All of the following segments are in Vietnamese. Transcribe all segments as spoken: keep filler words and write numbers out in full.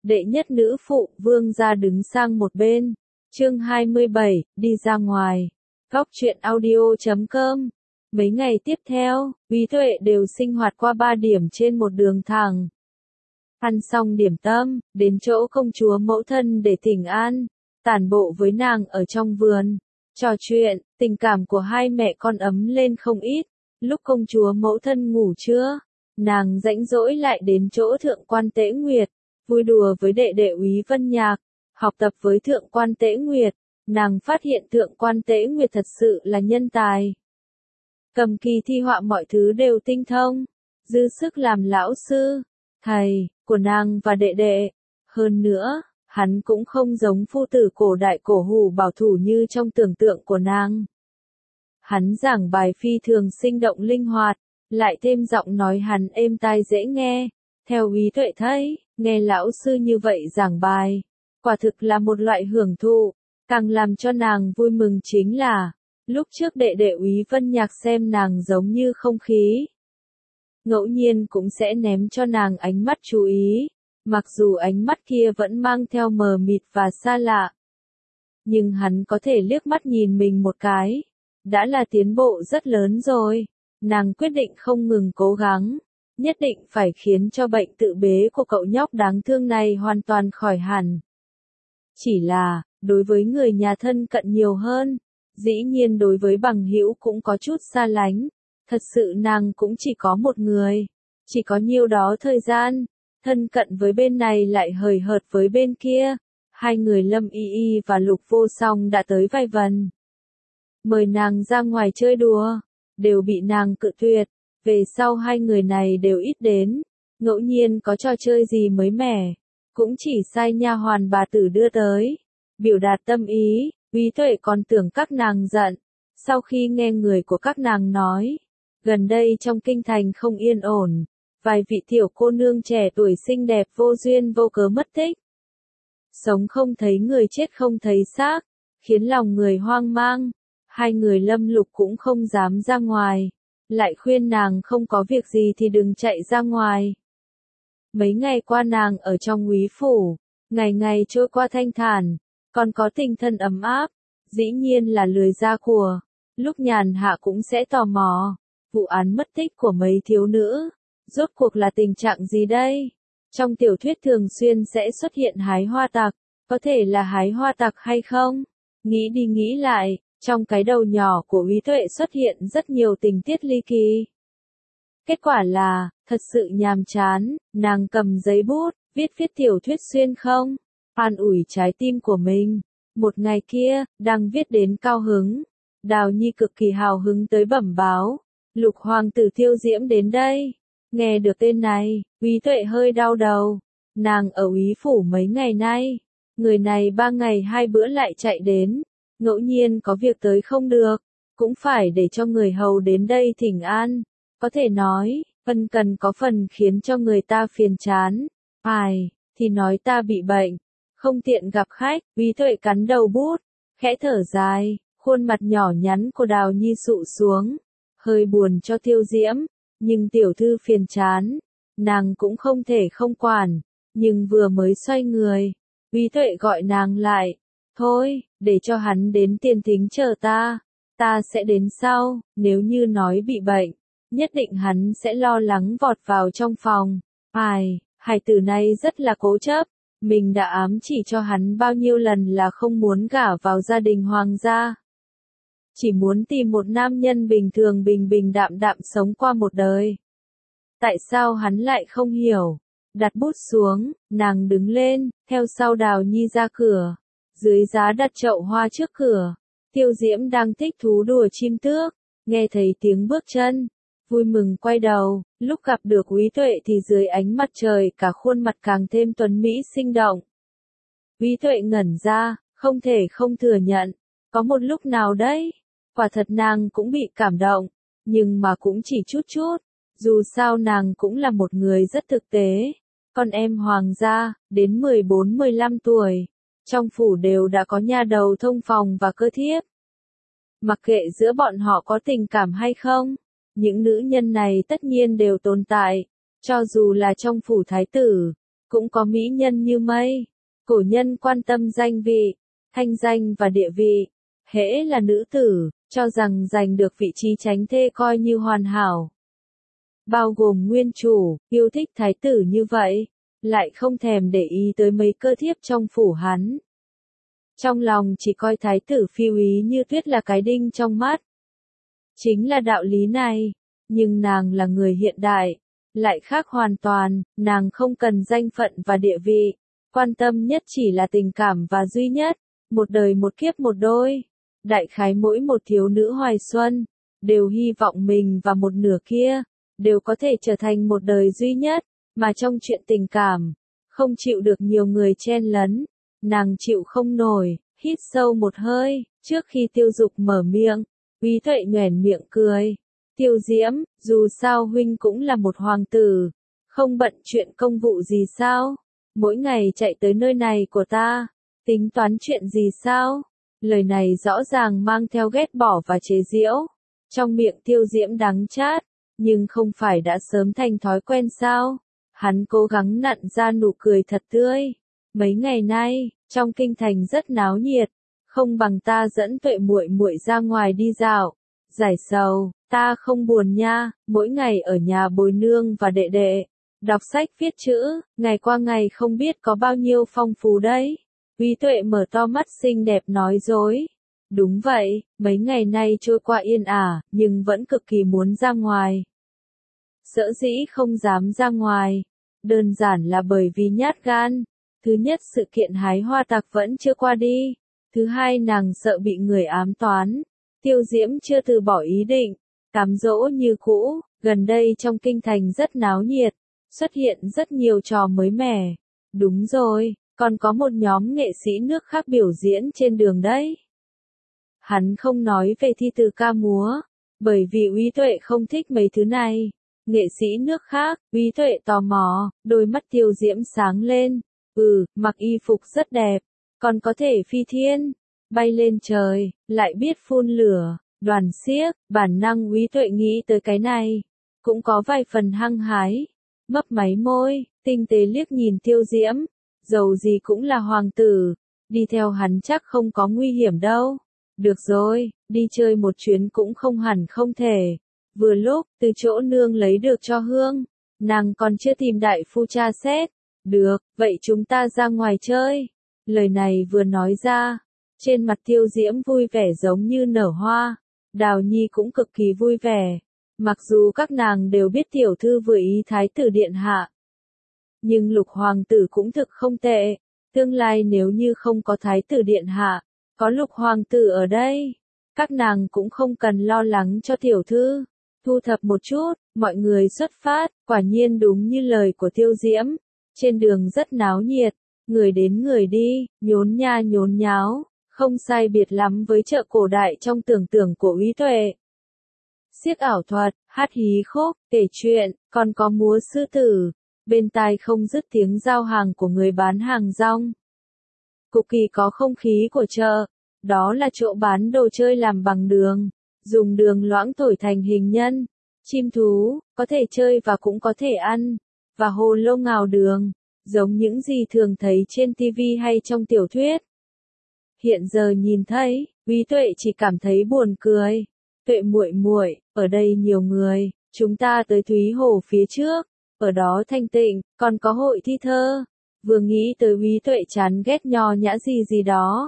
đệ nhất nữ phụ, vương gia đứng sang một bên. Chương hai mươi bảy, đi ra ngoài. Góc truyện audio chấm com. Mấy ngày tiếp theo, Úy Tuệ đều sinh hoạt qua ba điểm trên một đường thẳng. Ăn xong điểm tâm, đến chỗ công chúa mẫu thân để thỉnh an, tản bộ với nàng ở trong vườn, trò chuyện, tình cảm của hai mẹ con ấm lên không ít. Lúc công chúa mẫu thân ngủ trưa, nàng rãnh rỗi lại đến chỗ thượng quan Tế Nguyệt, vui đùa với đệ đệ Úy Vân Nhạc, học tập với thượng quan Tế Nguyệt. Nàng phát hiện thượng quan Tế Nguyệt thật sự là nhân tài. Cầm kỳ thi họa mọi thứ đều tinh thông, dư sức làm lão sư, thầy, của nàng và đệ đệ. Hơn nữa, hắn cũng không giống phu tử cổ đại cổ hủ bảo thủ như trong tưởng tượng của nàng. Hắn giảng bài phi thường sinh động linh hoạt, lại thêm giọng nói hắn êm tai dễ nghe. Theo Úy Tuệ thấy, nghe lão sư như vậy giảng bài, quả thực là một loại hưởng thụ. Càng làm cho nàng vui mừng chính là, lúc trước đệ đệ Úy Vân Nhạc xem nàng giống như không khí, ngẫu nhiên cũng sẽ ném cho nàng ánh mắt chú ý, mặc dù ánh mắt kia vẫn mang theo mờ mịt và xa lạ. Nhưng hắn có thể liếc mắt nhìn mình một cái, đã là tiến bộ rất lớn rồi. Nàng quyết định không ngừng cố gắng, nhất định phải khiến cho bệnh tự bế của cậu nhóc đáng thương này hoàn toàn khỏi hẳn. Chỉ là, đối với người nhà thân cận nhiều hơn, dĩ nhiên đối với bằng hữu cũng có chút xa lánh. Thật sự nàng cũng chỉ có một người, chỉ có nhiêu đó thời gian, thân cận với bên này lại hời hợt với bên kia. Hai người Lâm Y Y và Lục Vô Song đã tới vài vần, mời nàng ra ngoài chơi đùa, đều bị nàng cự tuyệt. Về sau hai người này đều ít đến, ngẫu nhiên có trò chơi gì mới mẻ, cũng chỉ sai nha hoàn bà tử đưa tới, biểu đạt tâm ý. Úy Tuệ còn tưởng các nàng giận, sau khi nghe người của các nàng nói, gần đây trong kinh thành không yên ổn, vài vị tiểu cô nương trẻ tuổi xinh đẹp vô duyên vô cớ mất tích. Sống không thấy người, chết không thấy xác, khiến lòng người hoang mang. Hai người Lâm Lục cũng không dám ra ngoài, lại khuyên nàng không có việc gì thì đừng chạy ra ngoài. Mấy ngày qua nàng ở trong Úy phủ, ngày ngày trôi qua thanh thản, còn có tinh thần ấm áp, dĩ nhiên là lười ra của. Lúc nhàn hạ cũng sẽ tò mò, vụ án mất tích của mấy thiếu nữ, rốt cuộc là tình trạng gì đây? Trong tiểu thuyết thường xuyên sẽ xuất hiện hái hoa tặc, có thể là hái hoa tặc hay không? Nghĩ đi nghĩ lại, trong cái đầu nhỏ của Úy Tuệ xuất hiện rất nhiều tình tiết ly kỳ. Kết quả là, thật sự nhàm chán, nàng cầm giấy bút, viết viết tiểu thuyết xuyên không, an ủi trái tim của mình. Một ngày kia, đang viết đến cao hứng, Đào Nhi cực kỳ hào hứng tới bẩm báo, Lục hoàng tử Tiêu Diễm đến đây. Nghe được tên này, Úy Tuệ hơi đau đầu. Nàng ở Úy phủ mấy ngày nay, người này ba ngày hai bữa lại chạy đến, ngẫu nhiên có việc tới không được, cũng phải để cho người hầu đến đây thỉnh an. Có thể nói, ân cần có phần khiến cho người ta phiền chán. Ai, thì nói ta bị bệnh, không tiện gặp khách. Úy Tuệ cắn đầu bút, khẽ thở dài, khuôn mặt nhỏ nhắn của Đào Nhi sụ xuống, hơi buồn cho Tiêu Diễm, nhưng tiểu thư phiền chán, nàng cũng không thể không quản. Nhưng vừa mới xoay người, Úy Tuệ gọi nàng lại, thôi, để cho hắn đến tiền thính chờ ta, ta sẽ đến sau. Nếu như nói bị bệnh, nhất định hắn sẽ lo lắng vọt vào trong phòng. Ai, hải tử này rất là cố chấp, mình đã ám chỉ cho hắn bao nhiêu lần là không muốn gả vào gia đình hoàng gia, chỉ muốn tìm một nam nhân bình thường bình bình đạm đạm sống qua một đời. Tại sao hắn lại không hiểu? Đặt bút xuống, nàng đứng lên, theo sau Đào Nhi ra cửa. Dưới giá đặt chậu hoa trước cửa, Tiêu Diễm đang thích thú đùa chim tước, nghe thấy tiếng bước chân, vui mừng quay đầu. Lúc gặp được Úy Tuệ thì dưới ánh mặt trời cả khuôn mặt càng thêm tuấn mỹ sinh động. Úy Tuệ ngẩn ra, không thể không thừa nhận, có một lúc nào đấy, quả thật nàng cũng bị cảm động, nhưng mà cũng chỉ chút chút. Dù sao nàng cũng là một người rất thực tế. Con em hoàng gia, đến mười bốn mười lăm tuổi, trong phủ đều đã có nha đầu thông phòng và cơ thiếp. Mặc kệ giữa bọn họ có tình cảm hay không, những nữ nhân này tất nhiên đều tồn tại, cho dù là trong phủ thái tử, cũng có mỹ nhân như mây. Cổ nhân quan tâm danh vị, thanh danh và địa vị. Hễ là nữ tử, cho rằng giành được vị trí chánh thê coi như hoàn hảo. Bao gồm nguyên chủ, yêu thích thái tử như vậy, lại không thèm để ý tới mấy cơ thiếp trong phủ hắn. Trong lòng chỉ coi thái tử Phi Úy như tuyết là cái đinh trong mắt. Chính là đạo lý này, nhưng nàng là người hiện đại, lại khác hoàn toàn, nàng không cần danh phận và địa vị, quan tâm nhất chỉ là tình cảm và duy nhất, một đời một kiếp một đôi. Đại khái mỗi một thiếu nữ hoài xuân, đều hy vọng mình và một nửa kia, đều có thể trở thành một đời duy nhất, mà trong chuyện tình cảm, không chịu được nhiều người chen lấn, nàng chịu không nổi, hít sâu một hơi, trước khi Tiêu Dục mở miệng, Úy Tuệ nhoẻn miệng cười. Tiêu Diễm, dù sao huynh cũng là một hoàng tử, không bận chuyện công vụ gì sao? Mỗi ngày chạy tới nơi này của ta, tính toán chuyện gì sao? Lời này rõ ràng mang theo ghét bỏ và chế giễu. Trong miệng Tiêu Diễm đắng chát, nhưng không phải đã sớm thành thói quen sao? Hắn cố gắng nặn ra nụ cười thật tươi. Mấy ngày nay, trong kinh thành rất náo nhiệt, không bằng ta dẫn Tuệ muội muội ra ngoài đi dạo, giải sầu. Ta không buồn nha, mỗi ngày ở nhà bồi nương và đệ đệ, đọc sách viết chữ, ngày qua ngày không biết có bao nhiêu phong phú đấy. Úy Tuệ mở to mắt xinh đẹp nói dối. Đúng vậy, mấy ngày nay trôi qua yên ả, nhưng vẫn cực kỳ muốn ra ngoài. Sở dĩ không dám ra ngoài, đơn giản là bởi vì nhát gan. Thứ nhất, sự kiện hái hoa tặc vẫn chưa qua đi. Thứ hai, nàng sợ bị người ám toán. Tiêu Diễm chưa từ bỏ ý định, cám dỗ như cũ. Gần đây trong kinh thành rất náo nhiệt, xuất hiện rất nhiều trò mới mẻ. Đúng rồi, còn có một nhóm nghệ sĩ nước khác biểu diễn trên đường đấy. Hắn không nói về thi từ ca múa, bởi vì Úy Tuệ không thích mấy thứ này. Nghệ sĩ nước khác, Úy Tuệ tò mò, đôi mắt Tiêu Diễm sáng lên. Ừ, mặc y phục rất đẹp, còn có thể phi thiên, bay lên trời, lại biết phun lửa, đoàn xiếc, bản năng Úy Tuệ nghĩ tới cái này, cũng có vài phần hăng hái. Mấp máy môi, tinh tế liếc nhìn Tiêu Diễm, dầu gì cũng là hoàng tử, đi theo hắn chắc không có nguy hiểm đâu. Được rồi, đi chơi một chuyến cũng không hẳn không thể. Vừa lúc, từ chỗ nương lấy được cho hương, nàng còn chưa tìm đại phu tra xét. Được, vậy chúng ta ra ngoài chơi. Lời này vừa nói ra, trên mặt Tiêu Diễm vui vẻ giống như nở hoa. Đào Nhi cũng cực kỳ vui vẻ. Mặc dù các nàng đều biết tiểu thư vừa ý thái tử điện hạ, nhưng Lục hoàng tử cũng thực không tệ. Tương lai nếu như không có thái tử điện hạ, có Lục hoàng tử ở đây, các nàng cũng không cần lo lắng cho tiểu thư. Thu thập một chút, mọi người xuất phát. Quả nhiên đúng như lời của Tiêu Diễm. Trên đường rất náo nhiệt, người đến người đi, nhốn nha nhốn nháo, không sai biệt lắm với chợ cổ đại trong tưởng tượng của Úy Tuệ. Xiếc ảo thuật, hát hí khúc, kể chuyện, còn có múa sư tử, bên tai không dứt tiếng giao hàng của người bán hàng rong. Cực kỳ có không khí của chợ, đó là chỗ bán đồ chơi làm bằng đường, dùng đường loãng thổi thành hình nhân, chim thú, có thể chơi và cũng có thể ăn, và hồ lô ngào đường, giống những gì thường thấy trên ti vi hay trong tiểu thuyết. Hiện giờ nhìn thấy, Úy Tuệ chỉ cảm thấy buồn cười. Tuệ muội muội, ở đây nhiều người, chúng ta tới Thúy Hồ phía trước, ở đó thanh tịnh, còn có hội thi thơ. Vừa nghĩ tới Úy Tuệ chán ghét nho nhã gì gì đó.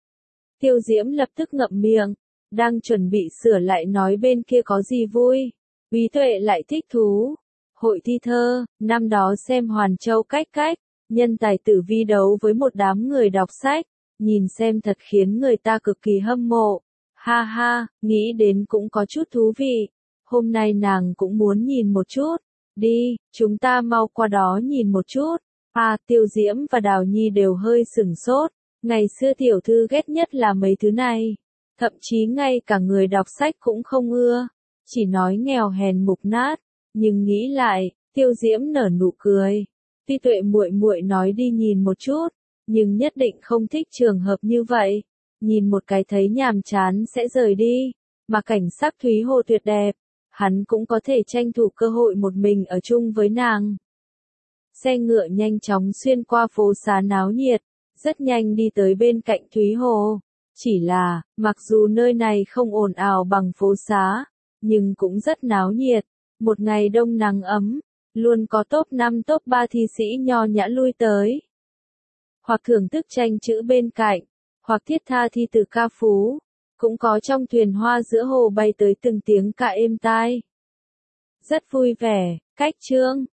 Tiêu Diễm lập tức ngậm miệng, đang chuẩn bị sửa lại nói bên kia có gì vui. Úy Tuệ lại thích thú. Hội thi thơ, năm đó xem Hoàn Châu cách cách, nhân tài tử vi đấu với một đám người đọc sách, nhìn xem thật khiến người ta cực kỳ hâm mộ. Ha ha, nghĩ đến cũng có chút thú vị. Hôm nay nàng cũng muốn nhìn một chút. Đi, chúng ta mau qua đó nhìn một chút. À, Tiêu Diễm và Đào Nhi đều hơi sửng sốt. Ngày xưa tiểu thư ghét nhất là mấy thứ này. Thậm chí ngay cả người đọc sách cũng không ưa. Chỉ nói nghèo hèn mục nát. Nhưng nghĩ lại, Tiêu Diễm nở nụ cười. Tuy Tuệ muội muội nói đi nhìn một chút, nhưng nhất định không thích trường hợp như vậy. Nhìn một cái thấy nhàm chán sẽ rời đi, mà cảnh sắc Thúy Hồ tuyệt đẹp, hắn cũng có thể tranh thủ cơ hội một mình ở chung với nàng. Xe ngựa nhanh chóng xuyên qua phố xá náo nhiệt, rất nhanh đi tới bên cạnh Thúy Hồ. Chỉ là, mặc dù nơi này không ồn ào bằng phố xá, nhưng cũng rất náo nhiệt. Một ngày đông nắng ấm, luôn có top năm top ba thi sĩ nho nhã lui tới. Hoặc thưởng thức tranh chữ bên cạnh, hoặc thiết tha thi từ ca phú. Cũng có trong thuyền hoa giữa hồ bay tới từng tiếng ca êm tai. Rất vui vẻ, cách chương.